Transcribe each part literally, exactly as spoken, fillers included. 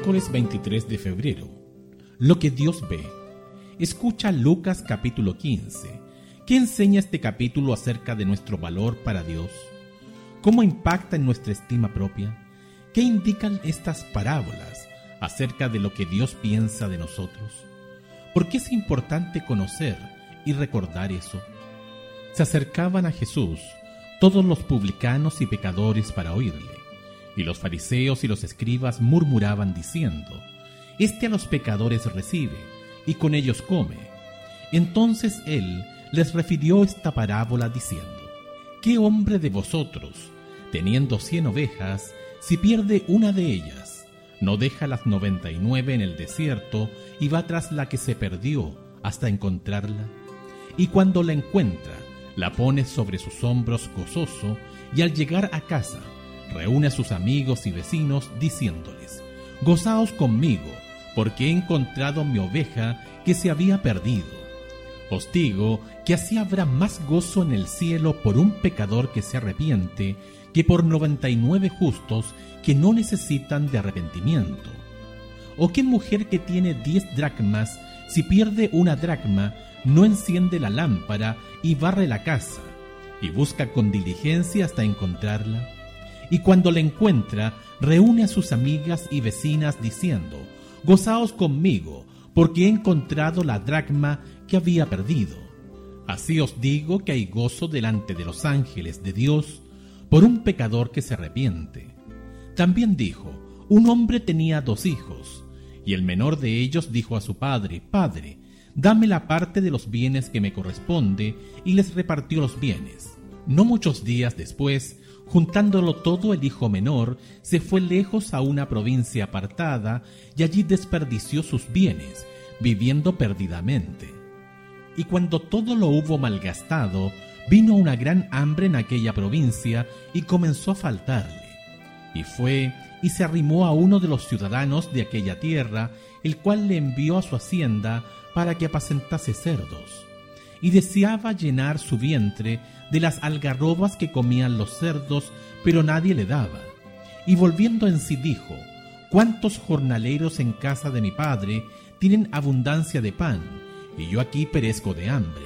Miércoles veintitrés de febrero. Lo que Dios ve. Escucha Lucas capítulo quince. ¿Qué enseña este capítulo acerca de nuestro valor para Dios? ¿Cómo impacta en nuestra estima propia? ¿Qué indican estas parábolas acerca de lo que Dios piensa de nosotros? ¿Por qué es importante conocer y recordar eso? Se acercaban a Jesús todos los publicanos y pecadores para oírle, y los fariseos y los escribas murmuraban diciendo: Este a los pecadores recibe, y con ellos come. Entonces él les refirió esta parábola diciendo: ¿Qué hombre de vosotros, teniendo cien ovejas, si pierde una de ellas, no deja las noventa y nueve en el desierto y va tras la que se perdió hasta encontrarla? Y cuando la encuentra, la pone sobre sus hombros gozoso, y al llegar a casa, reúne a sus amigos y vecinos diciéndoles: Gozaos conmigo, porque he encontrado mi oveja que se había perdido. Os digo que así habrá más gozo en el cielo por un pecador que se arrepiente que por noventa y nueve justos que no necesitan de arrepentimiento. ¿O qué mujer que tiene diez dracmas, si pierde una dracma, no enciende la lámpara y barre la casa, y busca con diligencia hasta encontrarla? Y cuando la encuentra, reúne a sus amigas y vecinas diciendo: Gozaos conmigo, porque he encontrado la dracma que había perdido. Así os digo que hay gozo delante de los ángeles de Dios por un pecador que se arrepiente. También dijo: Un hombre tenía dos hijos, y el menor de ellos dijo a su padre: Padre, dame la parte de los bienes que me corresponde, y les repartió los bienes. No muchos días después, juntándolo todo, el hijo menor se fue lejos a una provincia apartada y allí desperdició sus bienes, viviendo perdidamente. Y cuando todo lo hubo malgastado, vino una gran hambre en aquella provincia y comenzó a faltarle. Y fue y se arrimó a uno de los ciudadanos de aquella tierra, el cual le envió a su hacienda para que apacentase cerdos. Y deseaba llenar su vientre de las algarrobas que comían los cerdos, pero nadie le daba. Y volviendo en sí dijo: ¿Cuántos jornaleros en casa de mi padre tienen abundancia de pan, y yo aquí perezco de hambre?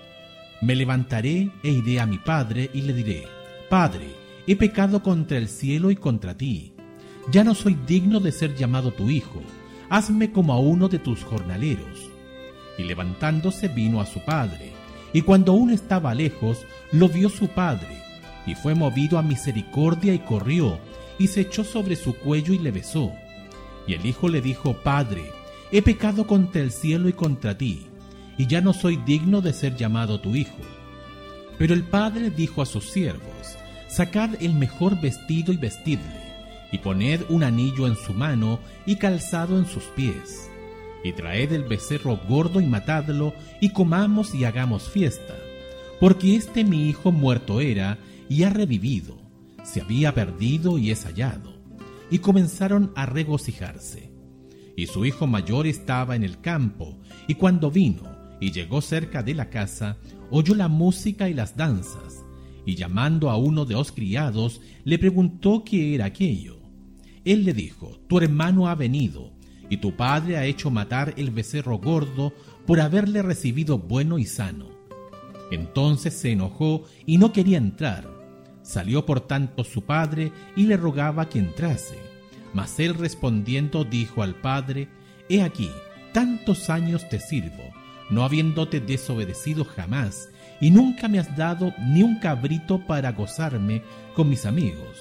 Me levantaré e iré a mi padre y le diré: Padre, he pecado contra el cielo y contra ti. Ya no soy digno de ser llamado tu hijo. Hazme como a uno de tus jornaleros. Y levantándose vino a su padre, y cuando aún estaba lejos, lo vio su padre, y fue movido a misericordia y corrió, y se echó sobre su cuello y le besó. Y el hijo le dijo: Padre, he pecado contra el cielo y contra ti, y ya no soy digno de ser llamado tu hijo. Pero el padre dijo a sus siervos: Sacad el mejor vestido y vestidle, y poned un anillo en su mano y calzado en sus pies. Y traed el becerro gordo y matadlo, y comamos y hagamos fiesta, porque este mi hijo muerto era y ha revivido, se había perdido y es hallado. Y comenzaron a regocijarse. Y su hijo mayor estaba en el campo, y cuando vino y llegó cerca de la casa, oyó la música y las danzas, y llamando a uno de los criados, le preguntó qué era aquello. Él le dijo: Tu hermano ha venido, y tu padre ha hecho matar el becerro gordo por haberle recibido bueno y sano. Entonces se enojó y no quería entrar. Salió por tanto su padre y le rogaba que entrase. Mas él respondiendo dijo al padre: He aquí, tantos años te sirvo, no habiéndote desobedecido jamás, y nunca me has dado ni un cabrito para gozarme con mis amigos.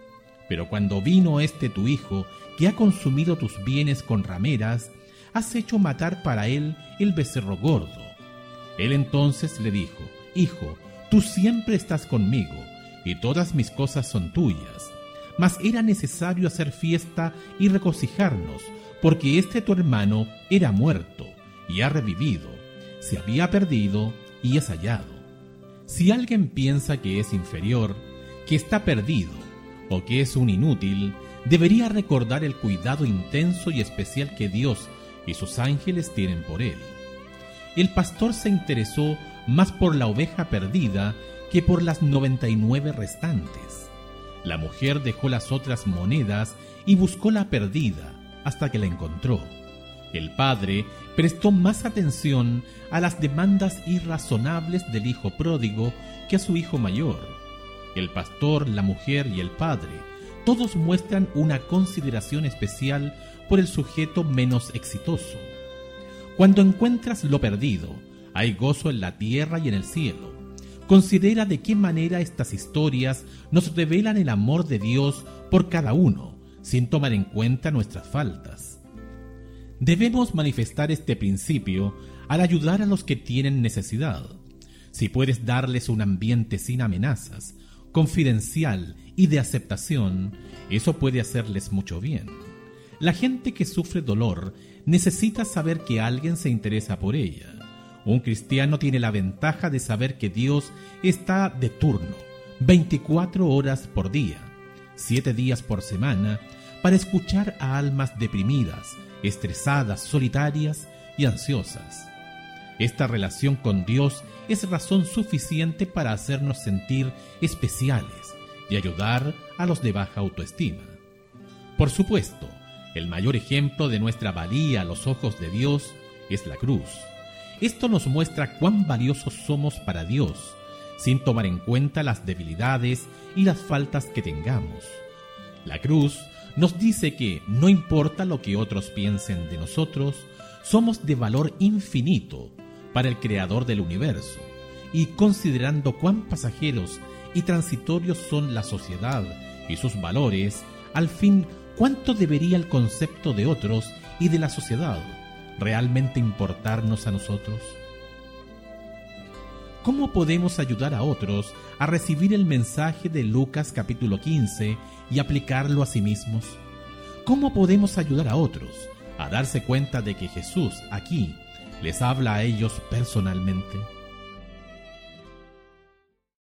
Pero cuando vino este tu hijo, que ha consumido tus bienes con rameras, has hecho matar para él el becerro gordo. Él entonces le dijo: Hijo, tú siempre estás conmigo, y todas mis cosas son tuyas. Mas era necesario hacer fiesta y regocijarnos, porque este tu hermano era muerto, y ha revivido, se había perdido, y es hallado. Si alguien piensa que es inferior, que está perdido, o que es un inútil, debería recordar el cuidado intenso y especial que Dios y sus ángeles tienen por él. El pastor se interesó más por la oveja perdida que por las noventa y nueve restantes. La mujer dejó las otras monedas y buscó la perdida, hasta que la encontró. El padre prestó más atención a las demandas irrazonables del hijo pródigo que a su hijo mayor. El pastor, la mujer y el padre, todos muestran una consideración especial por el sujeto menos exitoso. Cuando encuentras lo perdido, hay gozo en la tierra y en el cielo. Considera de qué manera estas historias nos revelan el amor de Dios por cada uno, sin tomar en cuenta nuestras faltas. Debemos manifestar este principio al ayudar a los que tienen necesidad. Si puedes darles un ambiente sin amenazas, confidencial y de aceptación, eso puede hacerles mucho bien. La gente que sufre dolor necesita saber que alguien se interesa por ella. Un cristiano tiene la ventaja de saber que Dios está de turno, veinticuatro horas por día, siete días por semana, para escuchar a almas deprimidas, estresadas, solitarias y ansiosas. Esta relación con Dios es razón suficiente para hacernos sentir especiales y ayudar a los de baja autoestima. Por supuesto, el mayor ejemplo de nuestra valía a los ojos de Dios es la cruz. Esto nos muestra cuán valiosos somos para Dios, sin tomar en cuenta las debilidades y las faltas que tengamos. La cruz nos dice que, no importa lo que otros piensen de nosotros, somos de valor infinito para el Creador del universo, y considerando cuán pasajeros y transitorios son la sociedad y sus valores, al fin, ¿cuánto debería el concepto de otros y de la sociedad realmente importarnos a nosotros? ¿Cómo podemos ayudar a otros a recibir el mensaje de Lucas capítulo quince y aplicarlo a sí mismos? ¿Cómo podemos ayudar a otros a darse cuenta de que Jesús aquí les habla a ellos personalmente?